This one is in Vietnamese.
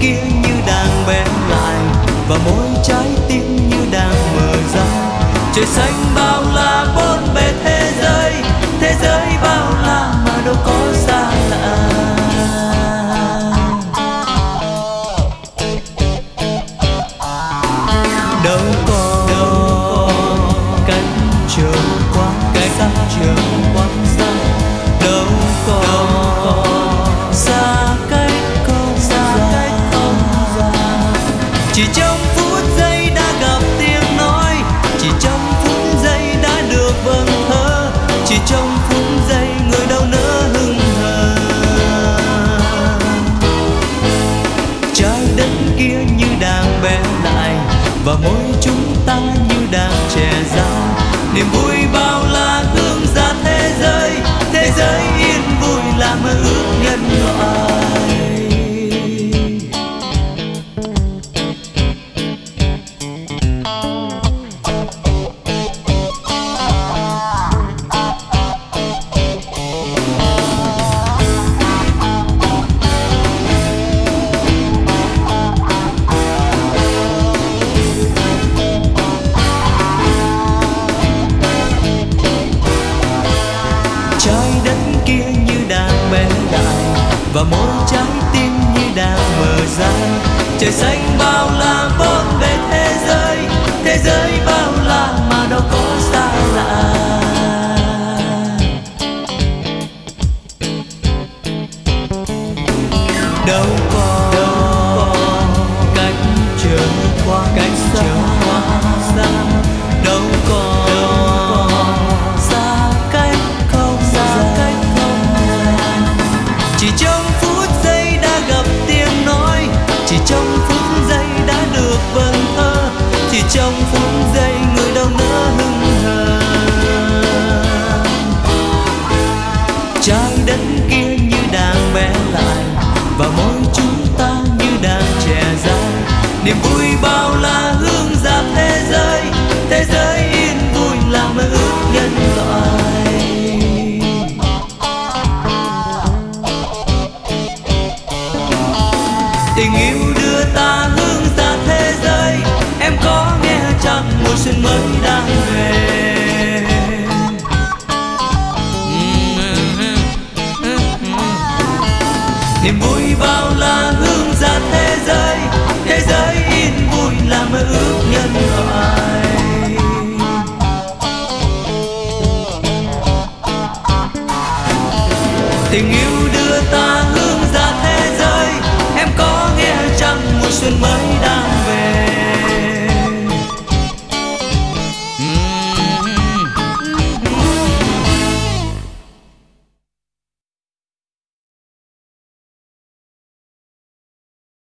kia như đang bé lại, và mỗi trái tim như đang mở ra. Trời xanh bao la bốn bề thế giới bao la mà đâu có xa lạ. Đâu có cách trường quá xa, đâu có xa cách không ra. Chỉ trong phút giây đã gặp tiếng nói, chỉ trong phút giây đã được vâng thơ, chỉ trong phút giây người đâu nỡ hững hờ. Trái đất kia như đang bé lại, và mỗi chúng ta như đang trẻ ra. Niềm vui bao la hướng ra thế giới yên vui là mơ ước nhân loại. Trái đất kia như đang bé lại, và mỗi trái tim như đang mở ra. Trời xanh bao la bốn bề thế giới bao la mà đâu có xa lạ. Đâu có cách trở qua cách xa, đâu có chỉ trong phút giây đã gặp tiếng nói, chỉ trong phút giây đã được vâng thơ, chỉ trong phút giây người đâu nỡ hững hờ. Trái đất kia như đang bé lại, và mỗi chúng ta như đang trẻ ra. Niềm vui bao la hướng ra thế giới yên vui là mơ ước nhân loại. Tình yêu đưa ta hướng ra thế giới, em có nghe chăng mùa xuân mới đang về. Niềm vui bao la hướng ra thế giới yên vui là mơ ước nhân loại. Tình yêu đưa ta hướng ra thế giới, em có nghe chăng mùa xuân mới đang